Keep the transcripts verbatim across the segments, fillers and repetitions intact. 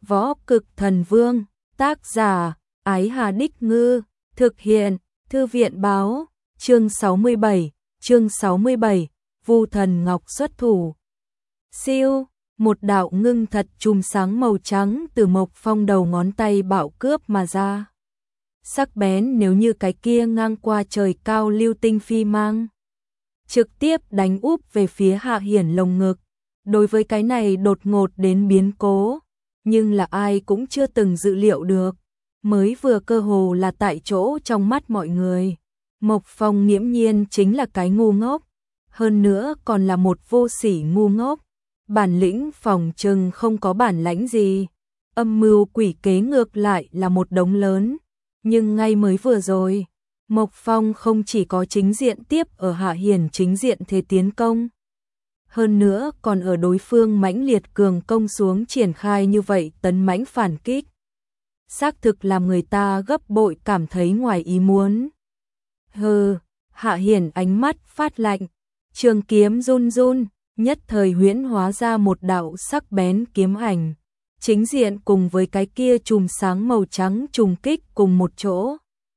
Võ Cực Thần Vương, tác giả, Ái Hà Đích Ngư, thực hiện, Thư viện Báo, chương sáu mươi bảy, chương sáu mươi bảy, Vu Thần Ngọc xuất thủ. Siêu, một đạo ngưng thật chùm sáng màu trắng từ Mộc Phong đầu ngón tay bạo cướp mà ra. Sắc bén nếu như cái kia ngang qua trời cao lưu tinh phi mang. Trực tiếp đánh úp về phía Hạ Hiển lồng ngực. Đối với cái này đột ngột đến biến cố, nhưng là ai cũng chưa từng dự liệu được. Mới vừa cơ hồ là tại chỗ trong mắt mọi người. Mộc Phong nghiễm nhiên chính là cái ngu ngốc. Hơn nữa còn là một vô sỉ ngu ngốc. Bản lĩnh phòng trừng không có bản lãnh gì. Âm mưu quỷ kế ngược lại là một đống lớn. Nhưng ngay mới vừa rồi, Mộc Phong không chỉ có chính diện tiếp ở Hạ Hiển chính diện thế tiến công. Hơn nữa còn ở đối phương mãnh liệt cường công xuống triển khai như vậy tấn mãnh phản kích. Xác thực làm người ta gấp bội cảm thấy ngoài ý muốn. Hừ, Hạ Hiển ánh mắt phát lạnh, trường kiếm run run, nhất thời huyễn hóa ra một đạo sắc bén kiếm ảnh. Chính diện cùng với cái kia chùm sáng màu trắng trùng kích cùng một chỗ.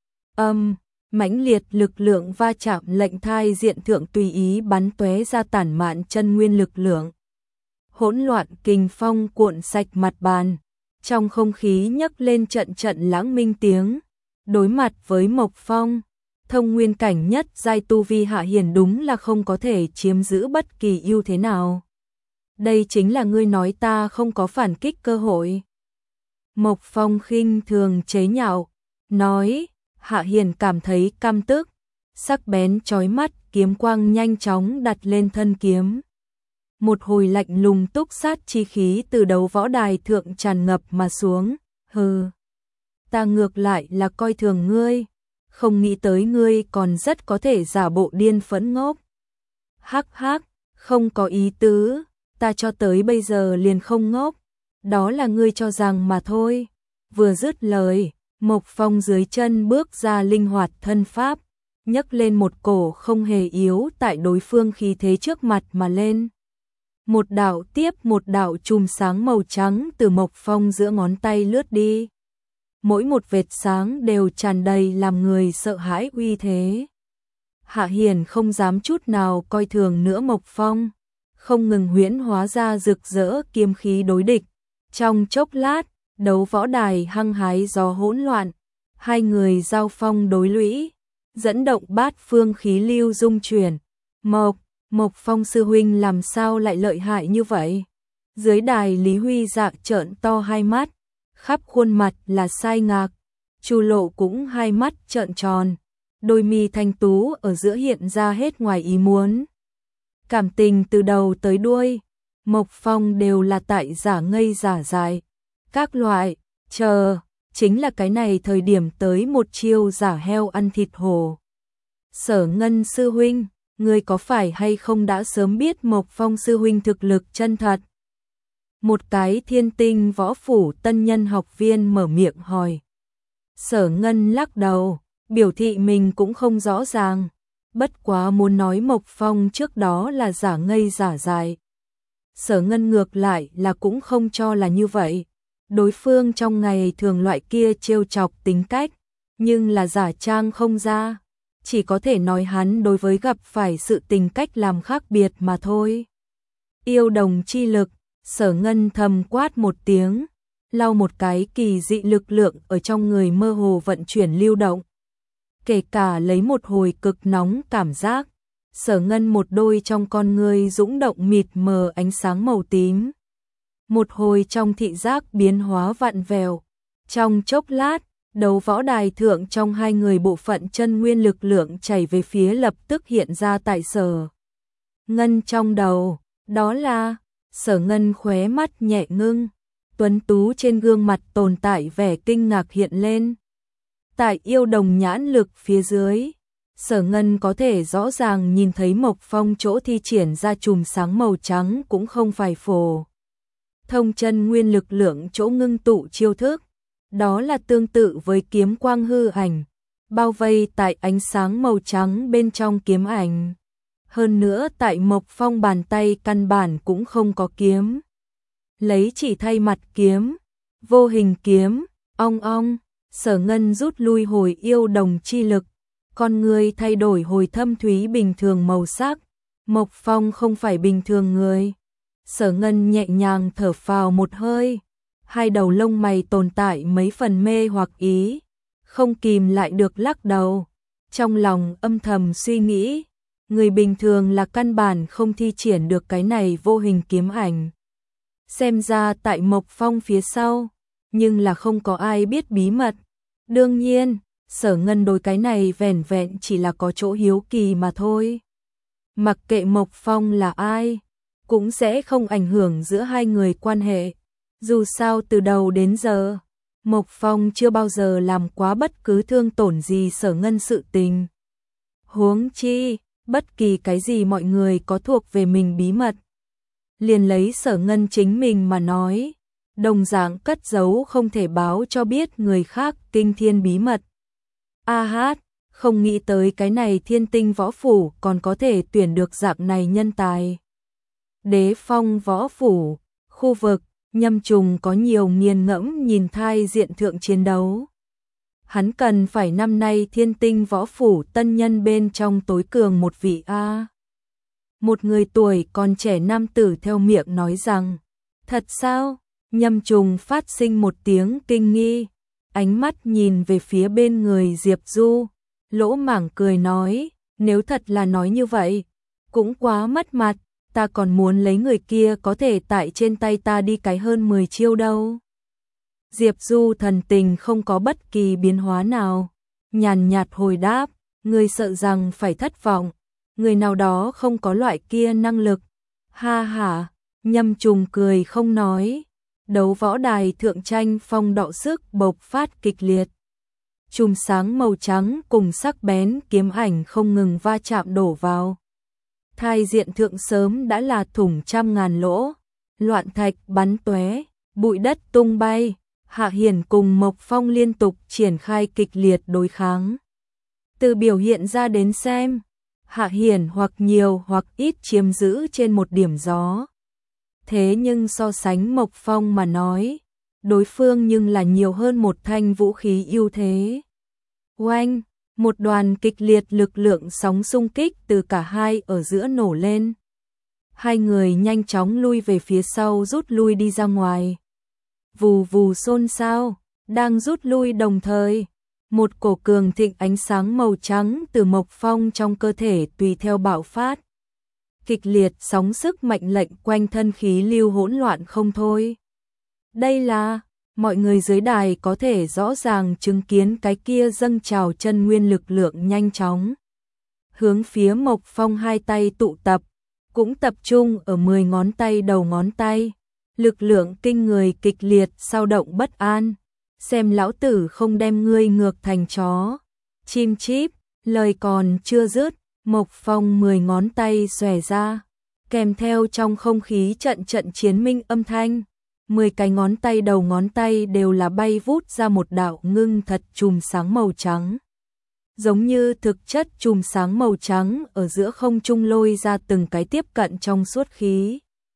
Âm, mãnh liệt lực lượng va chạm lệnh thai diện thượng tùy ý bắn tóe ra tản mạn chân nguyên lực lượng. Hỗn loạn kình phong cuộn sạch mặt bàn, trong không khí nhấc lên trận trận lãng minh tiếng. Đối mặt với Mộc Phong, thông nguyên cảnh nhất giai tu vi Hạ Hiển đúng là không có thể chiếm giữ bất kỳ ưu thế nào. Đây chính là ngươi nói ta không có phản kích cơ hội. Mộc Phong khinh thường chế nhạo, nói. Hạ Hiển cảm thấy căm tức, sắc bén chói mắt, kiếm quang nhanh chóng đặt lên thân kiếm. Một hồi lạnh lùng túc sát chi khí từ đấu võ đài thượng tràn ngập mà xuống. Hừ, ta ngược lại là coi thường ngươi, không nghĩ tới ngươi còn rất có thể giả bộ điên phẫn ngốc. Hắc hắc, không có ý tứ, ta cho tới bây giờ liền không ngốc, đó là ngươi cho rằng mà thôi. Vừa dứt lời, Mộc Phong dưới chân bước ra linh hoạt thân pháp, nhấc lên một cổ không hề yếu tại đối phương khí thế trước mặt mà lên. Một đạo tiếp một đạo chùm sáng màu trắng từ Mộc Phong giữa ngón tay lướt đi. Mỗi một vệt sáng đều tràn đầy làm người sợ hãi uy thế. Hạ Hiển không dám chút nào coi thường nữa Mộc Phong, không ngừng huyễn hóa ra rực rỡ kiếm khí đối địch. Trong chốc lát, đấu võ đài hăng hái gió hỗn loạn, hai người giao phong đối lũy, dẫn động bát phương khí lưu dung chuyển. Mộc, Mộc Phong sư huynh làm sao lại lợi hại như vậy? Dưới đài Lý Huy Dạ trợn to hai mắt, khắp khuôn mặt là sai ngạc. Chu Lộ cũng hai mắt trợn tròn, đôi mi thanh tú ở giữa hiện ra hết ngoài ý muốn. Cảm tình từ đầu tới đuôi, Mộc Phong đều là tại giả ngây giả dại. Các loại, chờ, chính là cái này thời điểm tới một chiêu giả heo ăn thịt hổ. Sở Ngân sư huynh, ngươi có phải hay không đã sớm biết Mộc Phong sư huynh thực lực chân thật? Một cái thiên tinh võ phủ tân nhân học viên mở miệng hỏi. Sở Ngân lắc đầu, biểu thị mình cũng không rõ ràng, bất quá muốn nói Mộc Phong trước đó là giả ngây giả dại. Sở Ngân ngược lại là cũng không cho là như vậy. Đối phương trong ngày thường loại kia trêu chọc tính cách, nhưng là giả trang không ra, chỉ có thể nói hắn đối với gặp phải sự tình cách làm khác biệt mà thôi. Yêu đồng chi lực, Sở Ngân thầm quát một tiếng, lau một cái kỳ dị lực lượng ở trong người mơ hồ vận chuyển lưu động. Kể cả lấy một hồi cực nóng cảm giác, Sở Ngân một đôi trong con người dũng động mịt mờ ánh sáng màu tím. Một hồi trong thị giác biến hóa vặn vẹo. Trong chốc lát, đấu võ đài thượng trong hai người bộ phận chân nguyên lực lượng chảy về phía lập tức hiện ra tại Sở Ngân trong đầu. Đó là, Sở Ngân khóe mắt nhẹ ngưng, tuấn tú trên gương mặt tồn tại vẻ kinh ngạc hiện lên. Tại yêu đồng nhãn lực phía dưới, Sở Ngân có thể rõ ràng nhìn thấy Mộc Phong chỗ thi triển ra chùm sáng màu trắng cũng không phải phổ thông chân nguyên lực lượng chỗ ngưng tụ chiêu thức, đó là tương tự với kiếm quang hư ảnh, bao vây tại ánh sáng màu trắng bên trong kiếm ảnh. Hơn nữa tại Mộc Phong bàn tay căn bản cũng không có kiếm, lấy chỉ thay mặt kiếm, Vô hình kiếm, ong ong, Sở Ngân rút lui hồi yêu đồng chi lực, con người thay đổi hồi thâm thúy bình thường màu sắc. Mộc Phong không phải bình thường người. Sở Ngân nhẹ nhàng thở phào một hơi, hai đầu lông mày tồn tại mấy phần mê hoặc ý, không kìm lại được lắc đầu, trong lòng âm thầm suy nghĩ, người bình thường là căn bản không thi triển được cái này vô hình kiếm ảnh. Xem ra tại Mộc Phong phía sau, nhưng là không có ai biết bí mật. Đương nhiên, Sở Ngân đối cái này vẻn vẹn chỉ là có chỗ hiếu kỳ mà thôi. Mặc kệ Mộc Phong là ai, cũng sẽ không ảnh hưởng giữa hai người quan hệ. Dù sao từ đầu đến giờ, Mộc Phong chưa bao giờ làm quá bất cứ thương tổn gì Sở Ngân sự tình. Huống chi, bất kỳ cái gì mọi người có thuộc về mình bí mật. Liền lấy Sở Ngân chính mình mà nói, đồng dạng cất giấu không thể báo cho biết người khác kinh thiên bí mật. A hát, không nghĩ tới cái này Thiên Tinh võ phủ còn có thể tuyển được dạng này nhân tài. Đế Phong võ phủ, khu vực, Nhâm Trùng có nhiều nghiền ngẫm nhìn thai diện thượng chiến đấu. Hắn cần phải năm nay Thiên Tinh võ phủ tân nhân bên trong tối cường một vị A. Một người tuổi còn trẻ nam tử theo miệng nói rằng, thật sao? Nhâm Trùng phát sinh một tiếng kinh nghi, ánh mắt nhìn về phía bên người Diệp Du, lỗ mảng cười nói, nếu thật là nói như vậy, cũng quá mất mặt, ta còn muốn lấy người kia có thể tại trên tay ta đi cái hơn mười chiêu đâu. Diệp Du thần tình không có bất kỳ biến hóa nào, nhàn nhạt hồi đáp, người sợ rằng phải thất vọng, người nào đó không có loại kia năng lực. Ha ha, Nhâm Trùng cười không nói. Đấu võ đài thượng tranh phong đọ sức bộc phát kịch liệt. Chùm sáng màu trắng cùng sắc bén kiếm ảnh không ngừng va chạm đổ vào. Thai diện thượng sớm đã là thủng trăm ngàn lỗ, loạn thạch bắn tóe, bụi đất tung bay. Hạ Hiển cùng Mộc Phong liên tục triển khai kịch liệt đối kháng. Từ biểu hiện ra đến xem, Hạ Hiển hoặc nhiều hoặc ít chiếm giữ trên một điểm gió. Thế nhưng so sánh Mộc Phong mà nói, đối phương nhưng là nhiều hơn một thanh vũ khí ưu thế. Oanh, một đoàn kịch liệt lực lượng sóng xung kích từ cả hai ở giữa nổ lên. Hai người nhanh chóng lui về phía sau rút lui đi ra ngoài. Vù vù xôn xao, đang rút lui đồng thời, một cổ cường thịnh ánh sáng màu trắng từ Mộc Phong trong cơ thể tùy theo bạo phát. Kịch liệt sóng sức mạnh lệnh quanh thân khí lưu hỗn loạn không thôi. Đây là, mọi người dưới đài có thể rõ ràng chứng kiến cái kia dâng trào chân nguyên lực lượng nhanh chóng. Hướng phía Mộc Phong hai tay tụ tập, cũng tập trung ở mười ngón tay đầu ngón tay. Lực lượng kinh người kịch liệt sao động bất an. Xem lão tử không đem ngươi ngược thành chó. Chim chíp, lời còn chưa dứt. Mộc Phong mười ngón tay xòe ra, kèm theo trong không khí trận trận chiến minh âm thanh, mười cái ngón tay đầu ngón tay đều là bay vút ra một đạo ngưng thật chùm sáng màu trắng. Giống như thực chất chùm sáng màu trắng ở giữa không trung lôi ra từng cái tiếp cận trong suốt khí.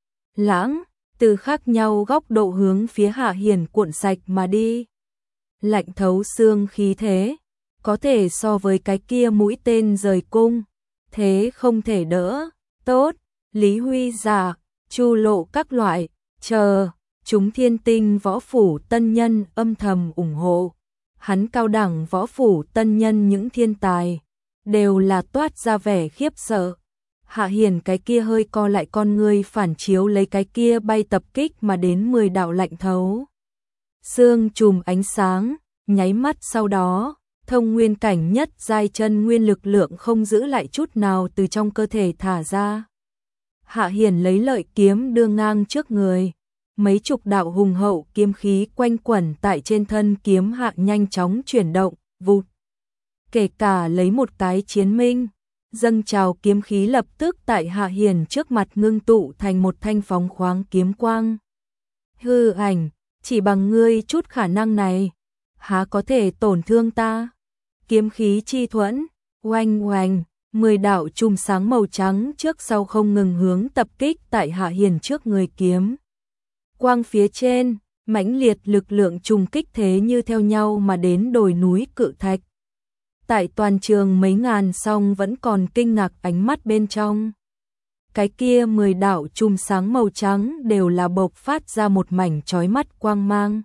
Lãng, từ khác nhau góc độ hướng phía Hạ Hiển cuộn sạch mà đi. Lạnh thấu xương khí thế, có thể so với cái kia mũi tên rời cung. Thế không thể đỡ, tốt, Lý Huy giả, Chu Lộ các loại, chờ, chúng Thiên Tinh võ phủ tân nhân âm thầm ủng hộ. Hắn cao đẳng võ phủ tân nhân những thiên tài, đều là toát ra vẻ khiếp sợ. Hạ Hiển cái kia hơi co lại con ngươi phản chiếu lấy cái kia bay tập kích mà đến mười đạo lạnh thấu. Sương chùm ánh sáng, nháy mắt sau đó. Thông nguyên cảnh nhất giai chân nguyên lực lượng không giữ lại chút nào từ trong cơ thể thả ra. Hạ Hiển lấy lợi kiếm đưa ngang trước người, mấy chục đạo hùng hậu kiếm khí quanh quẩn tại trên thân kiếm hạ nhanh chóng chuyển động, vụt. Kể cả lấy một cái chiến minh, dâng trào kiếm khí lập tức tại Hạ Hiển trước mặt ngưng tụ thành một thanh phóng khoáng kiếm quang. Hư ảnh, chỉ bằng ngươi chút khả năng này, há có thể tổn thương ta? Kiếm khí chi thuẫn, oanh oanh, mười đạo chùm sáng màu trắng trước sau không ngừng hướng tập kích tại Hạ Hiển trước người kiếm. Quang phía trên, Mãnh liệt lực lượng trùng kích thế như theo nhau mà đến đồi núi cự thạch. Tại toàn trường mấy ngàn song vẫn còn kinh ngạc ánh mắt bên trong. Cái kia mười đạo chùm sáng màu trắng đều là bộc phát ra một mảnh chói mắt quang mang.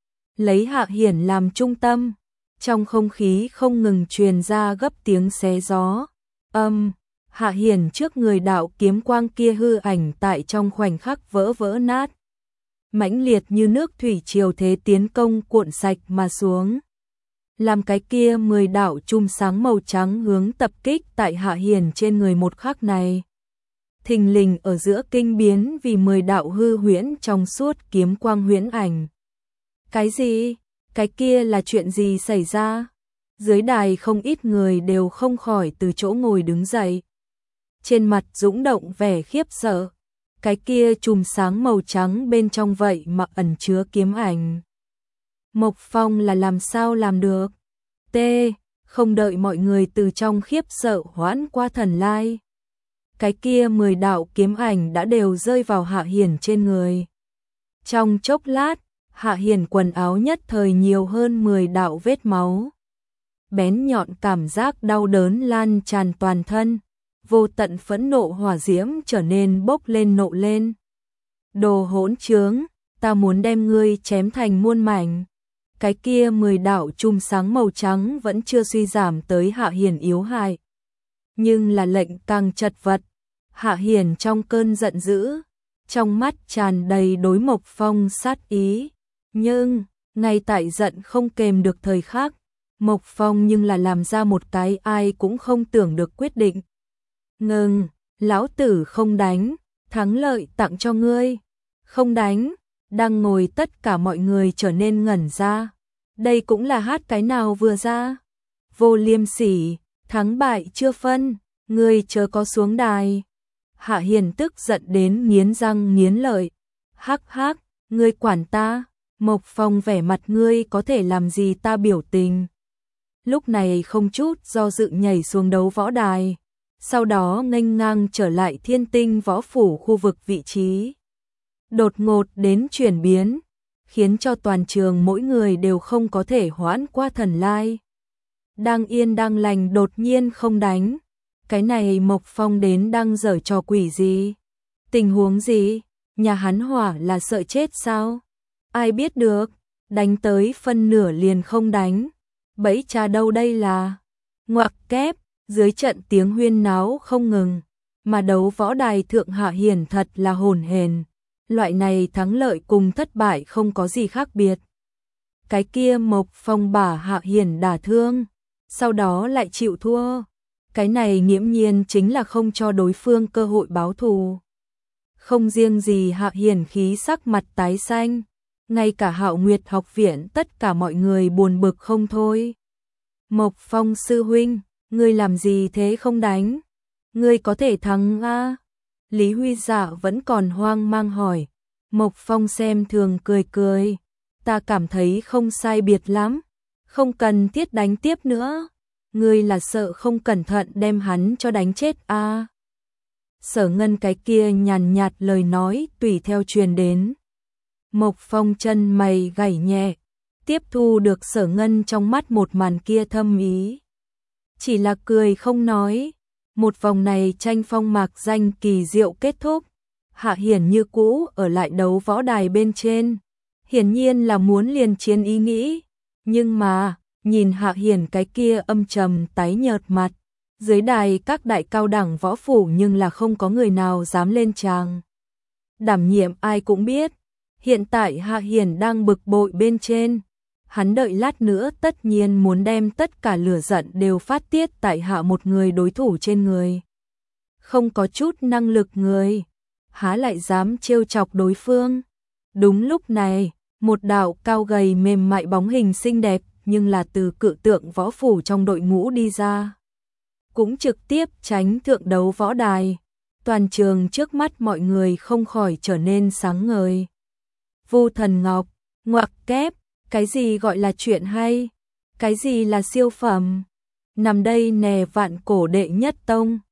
Lấy Hạ Hiển làm trung tâm, trong không khí không ngừng truyền ra gấp tiếng xé gió. Âm, Hạ Hiển trước người đạo kiếm quang kia hư ảnh tại trong khoảnh khắc vỡ vỡ nát. Mãnh liệt như nước thủy triều thế tiến công cuộn sạch mà xuống. Làm cái kia mười đạo chùm sáng màu trắng hướng tập kích tại Hạ Hiển trên người một khắc này. Thình lình ở giữa kinh biến vì mười đạo hư huyễn trong suốt kiếm quang huyễn ảnh. Cái gì? Cái kia là chuyện gì xảy ra? Dưới đài không ít người đều không khỏi từ chỗ ngồi đứng dậy. Trên mặt dũng động vẻ khiếp sợ. Cái kia chùm sáng màu trắng bên trong vậy mà ẩn chứa kiếm ảnh. Mộc Phong là làm sao làm được? T. Không đợi mọi người từ trong khiếp sợ hoãn qua thần lai. Cái kia mười đạo kiếm ảnh đã đều rơi vào Hạ Hiển trên người. Trong chốc lát, Hạ Hiển quần áo nhất thời nhiều hơn mười đạo vết máu. Bén nhọn cảm giác đau đớn lan tràn toàn thân. Vô tận phẫn nộ hỏa diễm trở nên bốc lên nộ lên. Đồ hỗn trướng, ta muốn đem ngươi chém thành muôn mảnh. Cái kia mười đạo chùm sáng màu trắng vẫn chưa suy giảm tới Hạ Hiển yếu hại. Nhưng là lệnh càng chật vật. Hạ Hiển trong cơn giận dữ, trong mắt tràn đầy đối Mộc Phong sát ý. Nhưng, ngay tại giận không kềm được thời khắc, Mộc Phong nhưng là làm ra một cái ai cũng không tưởng được quyết định. Ngừng, lão tử không đánh, thắng lợi tặng cho ngươi. Không đánh, đang ngồi tất cả mọi người trở nên ngẩn ra. Đây cũng là hát cái nào vừa ra. Vô liêm sỉ, thắng bại chưa phân, ngươi chớ có xuống đài. Hạ Hiển tức giận đến nghiến răng nghiến lợi. Hắc hắc, ngươi quản ta, Mộc Phong vẻ mặt ngươi có thể làm gì ta biểu tình. Lúc này không chút do dự nhảy xuống đấu võ đài. Sau đó nghênh ngang trở lại Thiên Tinh võ phủ khu vực vị trí. Đột ngột đến chuyển biến, khiến cho toàn trường mỗi người đều không có thể hoãn qua thần lai. Đang yên đang lành đột nhiên không đánh. Cái này Mộc Phong đến đang giở trò quỷ gì? Tình huống gì? Nhà hắn hỏa là sợ chết sao? Ai biết được, đánh tới phân nửa liền không đánh. Bẫy cha đâu đây là? Ngoặc kép, dưới trận tiếng huyên náo không ngừng, mà đấu võ đài thượng Hạ Hiển thật là hồn hển. Loại này thắng lợi cùng thất bại không có gì khác biệt. Cái kia Mộc Phong bả Hạ Hiển đả thương, sau đó lại chịu thua. Cái này nghiễm nhiên chính là không cho đối phương cơ hội báo thù. Không riêng gì Hạ Hiển khí sắc mặt tái xanh, ngay cả Hạo Nguyệt học viện tất cả mọi người buồn bực không thôi. Mộc Phong sư huynh, ngươi làm gì thế không đánh? Ngươi có thể thắng a? Lý Huy Dạ vẫn còn hoang mang hỏi. Mộc Phong xem thường cười cười. Ta cảm thấy không sai biệt lắm. Không cần thiết đánh tiếp nữa. Ngươi là sợ không cẩn thận đem hắn cho đánh chết a? Sở Ngân cái kia nhàn nhạt lời nói tùy theo truyền đến. Mộc Phong chân mày gảy nhẹ. Tiếp thu được Sở Ngân trong mắt một màn kia thâm ý. Chỉ là cười không nói. Một vòng này tranh phong mạc danh kỳ diệu kết thúc. Hạ Hiển như cũ ở lại đấu võ đài bên trên. Hiển nhiên là muốn liền chiến ý nghĩ. Nhưng mà, nhìn Hạ Hiển cái kia âm trầm tái nhợt mặt. Dưới đài các đại cao đẳng võ phủ nhưng là không có người nào dám lên tràng. Đảm nhiệm ai cũng biết. Hiện tại Hạ Hiển đang bực bội bên trên. Hắn đợi lát nữa tất nhiên muốn đem tất cả lửa giận đều phát tiết tại Hạ một người đối thủ trên người. Không có chút năng lực người, há lại dám trêu chọc đối phương. Đúng lúc này, một đạo cao gầy mềm mại bóng hình xinh đẹp nhưng là từ cự tượng võ phủ trong đội ngũ đi ra. Cũng trực tiếp tránh thượng đấu võ đài. Toàn trường trước mắt mọi người không khỏi trở nên sáng ngời. Vu Thần Ngọc, ngoặc kép. Cái gì gọi là chuyện hay? Cái gì là siêu phẩm? Nằm đây nè vạn cổ đệ nhất tông,